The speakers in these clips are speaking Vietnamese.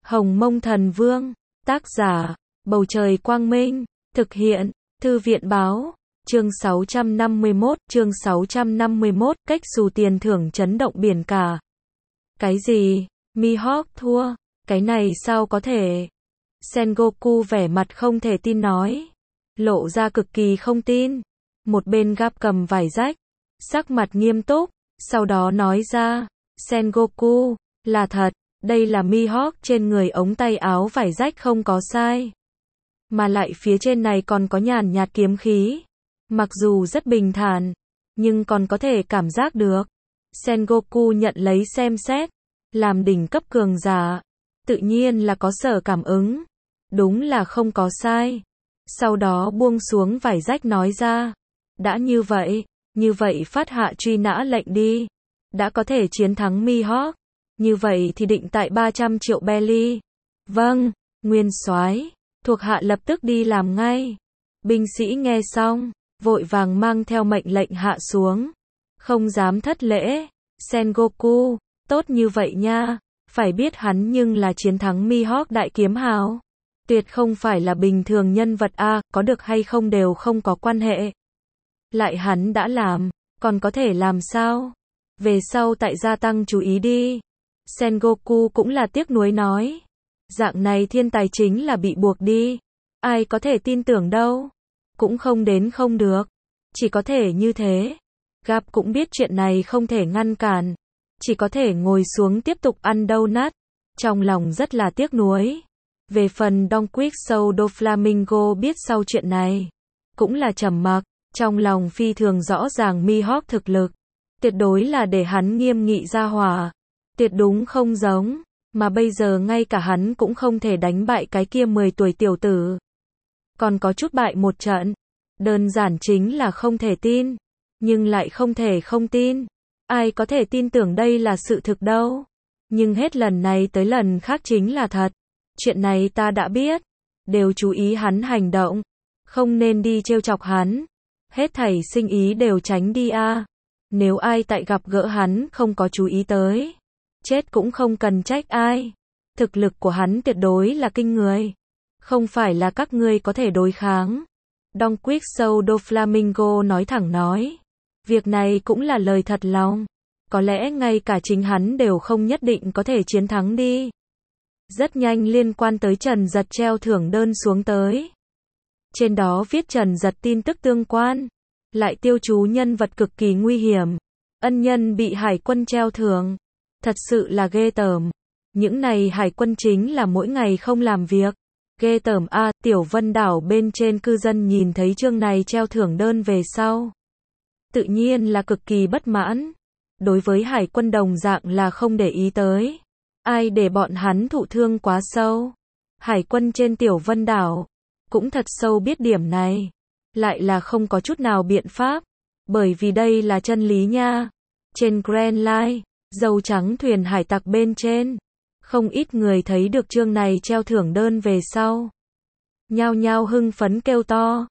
Hồng Mông Thần Vương, tác giả, Bầu Trời Quang Minh, thực hiện, Thư viện Báo, chương 651, cách xù tiền thưởng chấn động biển cả. Cái gì? Mihawk thua? Cái này sao có thể? Sengoku vẻ mặt không thể tin nói, lộ ra cực kỳ không tin. Một bên Gap cầm vải rách, sắc mặt nghiêm túc, sau đó nói ra, Sengoku, là thật, đây là Mihawk trên người ống tay áo vải rách không có sai. Mà lại phía trên này còn có nhàn nhạt kiếm khí. Mặc dù rất bình thản, nhưng còn có thể cảm giác được. Sengoku nhận lấy xem xét, làm đỉnh cấp cường giả, tự nhiên là có sở cảm ứng. Đúng là không có sai. Sau đó buông xuống vải rách nói ra, đã như vậy phát hạ truy nã lệnh đi. Đã có thể chiến thắng Mihawk, như vậy thì định tại 300 triệu belly. Vâng, nguyên soái, thuộc hạ lập tức đi làm ngay. Binh sĩ nghe xong, vội vàng mang theo mệnh lệnh hạ xuống. Không dám thất lễ. Sengoku, tốt như vậy nha. Phải biết hắn nhưng là chiến thắng Mihawk đại kiếm hào. Tuyệt không phải là bình thường nhân vật a, có được hay không đều không có quan hệ. Lại hắn đã làm, còn có thể làm sao? Về sau tại gia tăng chú ý đi. Sengoku cũng là tiếc nuối nói. Dạng này thiên tài chính là bị buộc đi. Ai có thể tin tưởng đâu. Cũng không đến không được. Chỉ có thể như thế. Gap cũng biết chuyện này không thể ngăn cản. Chỉ có thể ngồi xuống tiếp tục ăn donut. Trong lòng rất là tiếc nuối. Về phần Don Quixote do Flamingo biết sau chuyện này, cũng là trầm mặc. Trong lòng phi thường rõ ràng Mihawk thực lực. Tuyệt đối là để hắn nghiêm nghị ra hỏa. Tuyệt đúng không giống. Mà bây giờ ngay cả hắn cũng không thể đánh bại cái kia 10 tuổi tiểu tử. Còn có chút bại một trận. Đơn giản chính là không thể tin. Nhưng lại không thể không tin. Ai có thể tin tưởng đây là sự thực đâu. Nhưng hết lần này tới lần khác chính là thật. Chuyện này ta đã biết. Đều chú ý hắn hành động. Không nên đi trêu chọc hắn. Hết thảy sinh ý đều tránh đi a. Nếu ai tại gặp gỡ hắn không có chú ý tới, chết cũng không cần trách ai. Thực lực của hắn tuyệt đối là kinh người. Không phải là các ngươi có thể đối kháng. Don Quixote do Flamingo nói thẳng nói. Việc này cũng là lời thật lòng. Có lẽ ngay cả chính hắn đều không nhất định có thể chiến thắng đi. Rất nhanh liên quan tới Trần Giật treo thưởng đơn xuống tới. Trên đó viết Trần Giật tin tức tương quan. Lại tiêu chú nhân vật cực kỳ nguy hiểm. Ân nhân bị hải quân treo thưởng. Thật sự là ghê tởm. Những này hải quân chính là mỗi ngày không làm việc. Ghê tởm a. Tiểu Vân đảo bên trên cư dân nhìn thấy chương này treo thưởng đơn về sau. Tự nhiên là cực kỳ bất mãn. Đối với hải quân đồng dạng là không để ý tới. Ai để bọn hắn thụ thương quá sâu. Hải quân trên Tiểu Vân đảo cũng thật sâu biết điểm này. Lại là không có chút nào biện pháp. Bởi vì đây là chân lý nha. Trên Grand Line, dầu trắng thuyền hải tặc bên trên. Không ít người thấy được chương này treo thưởng đơn về sau. Nhao nhao hưng phấn kêu to.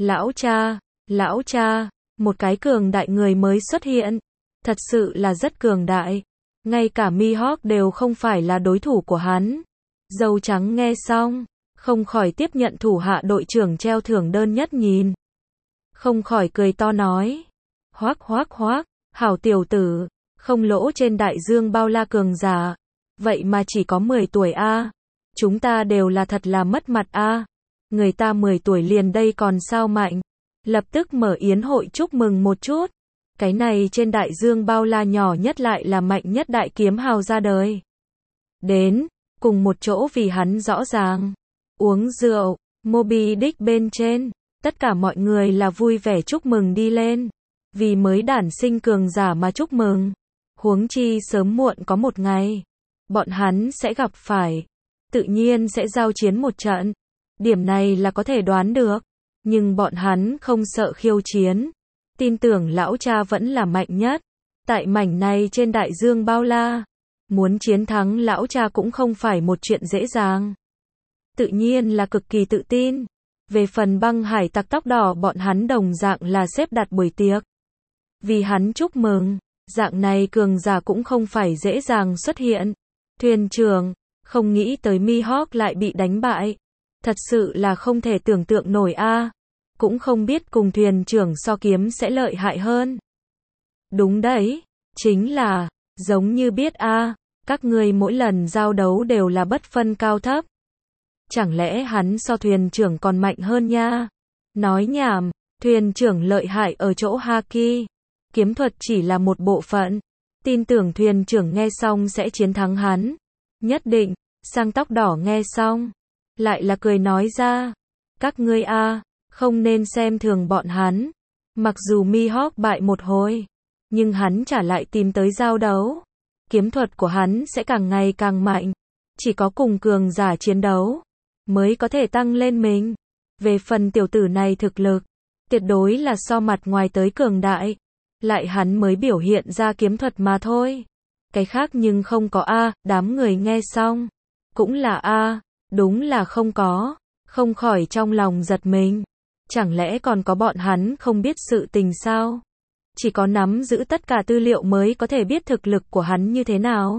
Lão cha, một cái cường đại người mới xuất hiện. Thật sự là rất cường đại. Ngay cả Mihawk đều không phải là đối thủ của hắn. Dầu trắng nghe xong, không khỏi tiếp nhận thủ hạ đội trưởng treo thưởng đơn nhất nhìn. Không khỏi cười to nói. Hoác, hảo tiểu tử, không lỗ trên đại dương bao la cường giả. Vậy mà chỉ có 10 tuổi a. Chúng ta đều là thật là mất mặt a. Người ta 10 tuổi liền đây còn sao mạnh. Lập tức mở yến hội chúc mừng một chút. Cái này trên đại dương bao la nhỏ nhất lại là mạnh nhất đại kiếm hào ra đời. Đến, cùng một chỗ vì hắn rõ ràng. Uống rượu, Moby Dick bên trên. Tất cả mọi người là vui vẻ chúc mừng đi lên. Vì mới đản sinh cường giả mà chúc mừng. Huống chi sớm muộn có một ngày. Bọn hắn sẽ gặp phải. Tự nhiên sẽ giao chiến một trận. Điểm này là có thể đoán được. Nhưng bọn hắn không sợ khiêu chiến. Tin tưởng lão cha vẫn là mạnh nhất. Tại mảnh này trên đại dương bao la. Muốn chiến thắng lão cha cũng không phải một chuyện dễ dàng. Tự nhiên là cực kỳ tự tin. Về phần băng hải tặc tóc đỏ bọn hắn đồng dạng là xếp đặt buổi tiệc. Vì hắn chúc mừng. Dạng này cường giả cũng không phải dễ dàng xuất hiện. Thuyền trưởng, Không nghĩ tới Mihawk lại bị đánh bại. Thật sự là không thể tưởng tượng nổi a. Cũng không biết cùng thuyền trưởng so kiếm sẽ lợi hại hơn. Đúng đấy, chính là, giống như biết a, các ngươi mỗi lần giao đấu đều là bất phân cao thấp. Chẳng lẽ hắn so thuyền trưởng còn mạnh hơn nha? Nói nhảm, thuyền trưởng lợi hại ở chỗ Haki. Kiếm thuật chỉ là một bộ phận. Tin tưởng thuyền trưởng nghe xong sẽ chiến thắng hắn. Nhất định, sang tóc đỏ nghe xong. Lại là cười nói ra. Các ngươi a, không nên xem thường bọn hắn. Mặc dù Mihawk bại một hồi, nhưng hắn trả lại tìm tới giao đấu. Kiếm thuật của hắn sẽ càng ngày càng mạnh. Chỉ có cùng cường giả chiến đấu mới có thể tăng lên mình. Về phần tiểu tử này thực lực, tuyệt đối là so mặt ngoài tới cường đại. Lại hắn mới biểu hiện ra kiếm thuật mà thôi. Cái khác nhưng không có a, đám người nghe xong. Cũng là a, đúng là không có. Không khỏi trong lòng giật mình. Chẳng lẽ còn có bọn hắn không biết sự tình sao? Chỉ có nắm giữ tất cả tư liệu mới có thể biết thực lực của hắn như thế nào.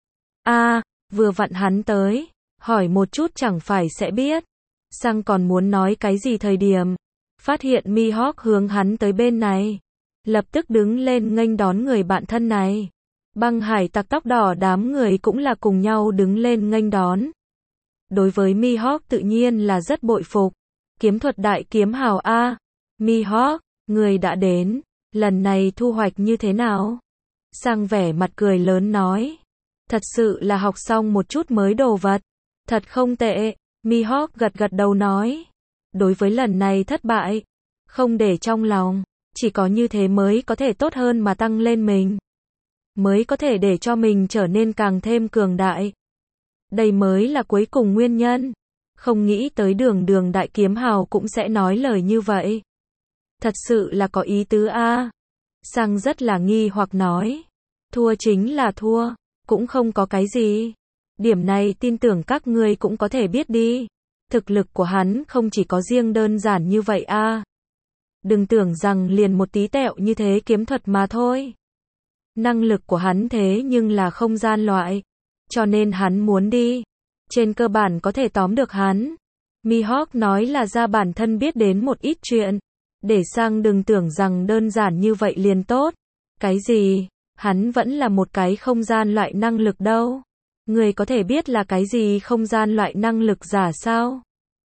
A, vừa vặn hắn tới, hỏi một chút chẳng phải sẽ biết. Sang còn muốn nói cái gì thời điểm, phát hiện Mihawk hướng hắn tới bên này, lập tức đứng lên nghênh đón người bạn thân này. Băng hải tặc tóc đỏ đám người cũng là cùng nhau đứng lên nghênh đón. Đối với Mihawk tự nhiên là rất bội phục. Kiếm thuật đại kiếm hào a. Mihawk, người đã đến, lần này thu hoạch như thế nào? Sang vẻ mặt cười lớn nói. Thật sự là học xong một chút mới đồ vật. Thật không tệ, Mihawk gật gật đầu nói. Đối với lần này thất bại, không để trong lòng, chỉ có như thế mới có thể tốt hơn mà tăng lên mình. Mới có thể để cho mình trở nên càng thêm cường đại. Đây mới là cuối cùng nguyên nhân. Không nghĩ tới đường đại kiếm hào cũng sẽ nói lời như vậy. Thật sự là có ý tứ a. Sang rất là nghi hoặc nói. Thua chính là thua, cũng không có cái gì. Điểm này tin tưởng các ngươi cũng có thể biết đi. Thực lực của hắn không chỉ có riêng đơn giản như vậy a. Đừng tưởng rằng liền một tí tẹo như thế kiếm thuật mà thôi. Năng lực của hắn thế nhưng là không gian loại. Cho nên hắn muốn đi. Trên cơ bản có thể tóm được hắn. Mihawk nói là ra bản thân biết đến một ít chuyện. Để Sang đừng tưởng rằng đơn giản như vậy liền tốt. Cái gì? Hắn vẫn là một cái không gian loại năng lực đâu. Người có thể biết là cái gì không gian loại năng lực giả sao?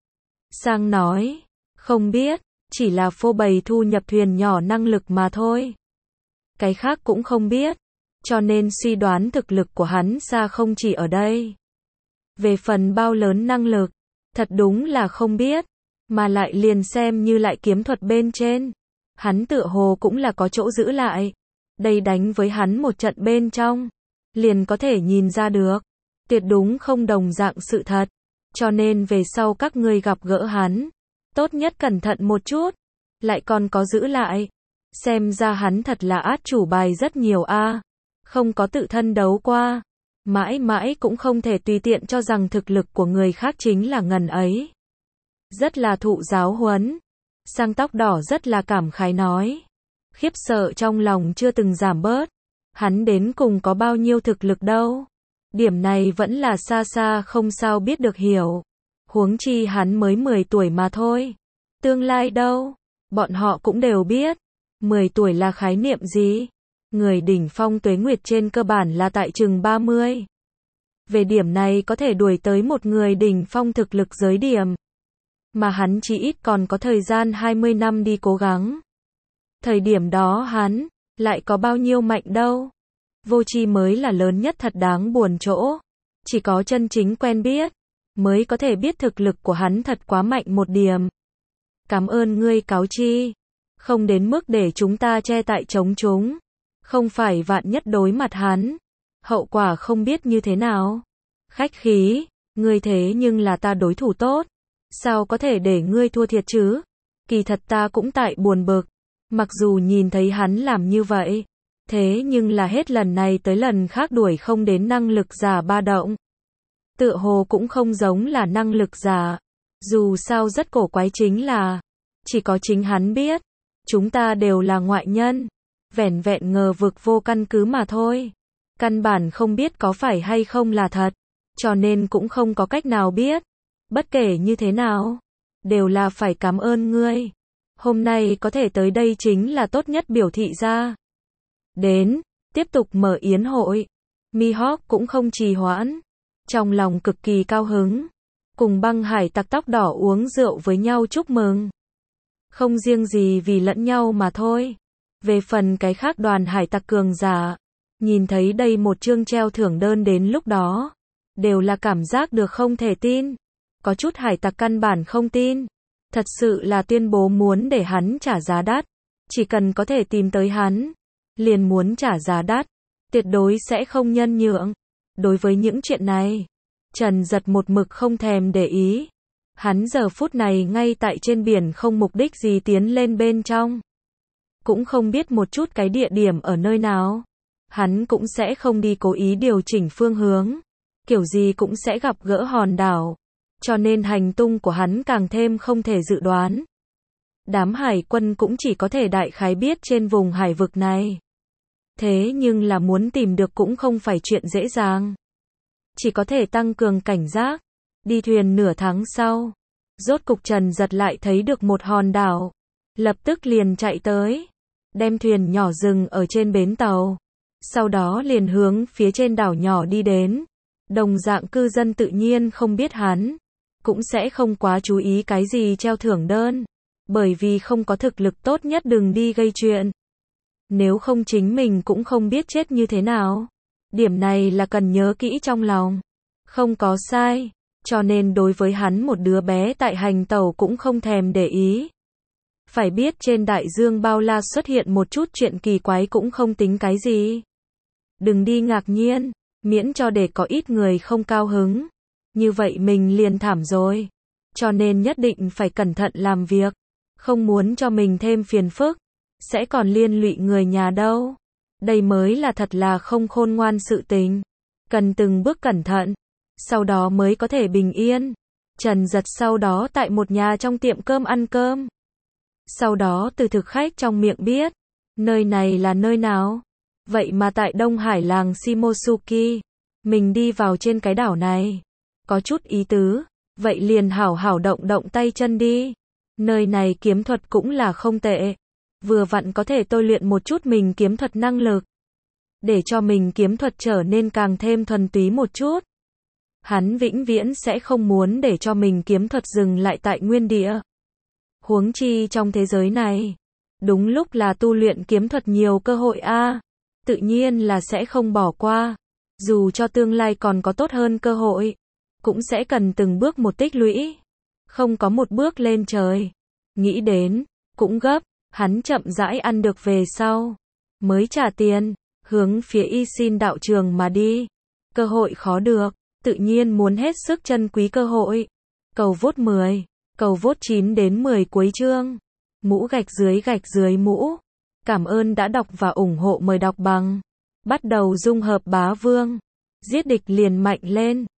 Sang nói. Không biết. Chỉ là phô bày thu nhập thuyền nhỏ năng lực mà thôi. Cái khác cũng không biết. Cho nên suy đoán thực lực của hắn xa không chỉ ở đây. Về phần bao lớn năng lực, thật đúng là không biết. Mà lại liền xem như lại kiếm thuật bên trên. Hắn tựa hồ cũng là có chỗ giữ lại. Đây đánh với hắn một trận bên trong. Liền có thể nhìn ra được. Tuyệt đúng không đồng dạng sự thật. Cho nên về sau các ngươi gặp gỡ hắn. Tốt nhất cẩn thận một chút. Lại còn có giữ lại. Xem ra hắn thật là át chủ bài rất nhiều a. Không có tự thân đấu qua. Mãi mãi cũng không thể tùy tiện cho rằng thực lực của người khác chính là ngần ấy. Rất là thụ giáo huấn. Sang tóc đỏ rất là cảm khái nói. Khiếp sợ trong lòng chưa từng giảm bớt. Hắn đến cùng có bao nhiêu thực lực đâu. Điểm này vẫn là xa xa không sao biết được hiểu. Huống chi hắn mới 10 tuổi mà thôi. Tương lai đâu? Bọn họ cũng đều biết. 10 tuổi là khái niệm gì? Người đỉnh phong tuế nguyệt trên cơ bản là tại chừng 30. Về điểm này có thể đuổi tới một người đỉnh phong thực lực giới điểm. Mà hắn chỉ ít còn có thời gian 20 năm đi cố gắng. Thời điểm đó hắn lại có bao nhiêu mạnh đâu. Vô tri mới là lớn nhất thật đáng buồn chỗ. Chỉ có chân chính quen biết mới có thể biết thực lực của hắn thật quá mạnh một điểm. Cảm ơn ngươi cáo chi. Không đến mức để chúng ta che tại chống chúng. Không phải vạn nhất đối mặt hắn. Hậu quả không biết như thế nào. Khách khí, ngươi thế nhưng là ta đối thủ tốt. Sao có thể để ngươi thua thiệt chứ? Kỳ thật ta cũng tại buồn bực. Mặc dù nhìn thấy hắn làm như vậy. Thế nhưng là hết lần này tới lần khác đuổi không đến năng lực giả ba động. Tựa hồ cũng không giống là năng lực giả. Dù sao rất cổ quái chính là. Chỉ có chính hắn biết. Chúng ta đều là ngoại nhân. Vẻn vẹn ngờ vực vô căn cứ mà thôi. Căn bản không biết có phải hay không là thật. cho nên cũng không có cách nào biết. Bất kể như thế nào, đều là phải cảm ơn ngươi. Hôm nay có thể tới đây chính là tốt nhất biểu thị ra. Đến, tiếp tục mở yến hội. Mihawk cũng không trì hoãn, trong lòng cực kỳ cao hứng, cùng băng hải tặc tóc đỏ uống rượu với nhau chúc mừng. Không riêng gì vì lẫn nhau mà thôi. Về phần cái khác đoàn hải tặc cường giả, nhìn thấy đây một chương treo thưởng đơn đến lúc đó, đều là cảm giác được không thể tin. Có chút hải tặc căn bản không tin. Thật sự là tuyên bố muốn để hắn trả giá đắt. Chỉ cần có thể tìm tới hắn, liền muốn trả giá đắt. Tuyệt đối sẽ không nhân nhượng. Đối với những chuyện này, Trần Giật một mực không thèm để ý. Hắn giờ phút này ngay tại trên biển không mục đích gì tiến lên bên trong. Cũng không biết một chút cái địa điểm ở nơi nào. Hắn cũng sẽ không đi cố ý điều chỉnh phương hướng. Kiểu gì cũng sẽ gặp gỡ hòn đảo. Cho nên hành tung của hắn càng thêm không thể dự đoán. Đám hải quân cũng chỉ có thể đại khái biết trên vùng hải vực này. Thế nhưng là muốn tìm được cũng không phải chuyện dễ dàng. Chỉ có thể tăng cường cảnh giác. Đi thuyền nửa tháng sau, rốt cục Trần Giật lại thấy được một hòn đảo. Lập tức liền chạy tới, đem thuyền nhỏ dừng ở trên bến tàu. Sau đó liền hướng phía trên đảo nhỏ đi đến. Đồng dạng cư dân tự nhiên không biết hắn, cũng sẽ không quá chú ý cái gì treo thưởng đơn. Bởi vì không có thực lực tốt nhất đừng đi gây chuyện. Nếu không chính mình cũng không biết chết như thế nào. Điểm này là cần nhớ kỹ trong lòng. Không có sai. Cho nên đối với hắn một đứa bé tại hành tàu cũng không thèm để ý. Phải biết trên đại dương bao la xuất hiện một chút chuyện kỳ quái cũng không tính cái gì. Đừng đi ngạc nhiên, miễn cho để có ít người không cao hứng. Như vậy mình liền thảm rồi. Cho nên nhất định phải cẩn thận làm việc. Không muốn cho mình thêm phiền phức. Sẽ còn liên lụy người nhà đâu. Đây mới là thật là không khôn ngoan sự tình. Cần từng bước cẩn thận. Sau đó mới có thể bình yên. Trần Giật sau đó tại một nhà trong tiệm cơm ăn cơm. Sau đó từ thực khách trong miệng biết. Nơi này là nơi nào? Vậy mà tại Đông Hải làng Shimosuki. Mình đi vào trên cái đảo này. Có chút ý tứ. Vậy liền hảo hảo động tay chân đi. Nơi này kiếm thuật cũng là không tệ. Vừa vặn có thể tôi luyện một chút mình kiếm thuật năng lực. Để cho mình kiếm thuật trở nên càng thêm thuần túy một chút. Hắn vĩnh viễn sẽ không muốn để cho mình kiếm thuật dừng lại tại nguyên địa. Huống chi trong thế giới này, đúng lúc là tu luyện kiếm thuật nhiều cơ hội a, tự nhiên là sẽ không bỏ qua. Dù cho tương lai còn có tốt hơn cơ hội, cũng sẽ cần từng bước một tích lũy. Không có một bước lên trời. Nghĩ đến, cũng gấp, hắn chậm rãi ăn được về sau. Mới trả tiền, hướng phía Y Xin đạo trường mà đi. Cơ hội khó được. Tự nhiên muốn hết sức trân quý cơ hội. Cầu vote 10, cầu vote 9 đến 10 cuối chương. Mũ gạch dưới mũ. Cảm ơn đã đọc và ủng hộ, mời đọc bằng. Bắt đầu dung hợp bá vương. Giết địch liền mạnh lên.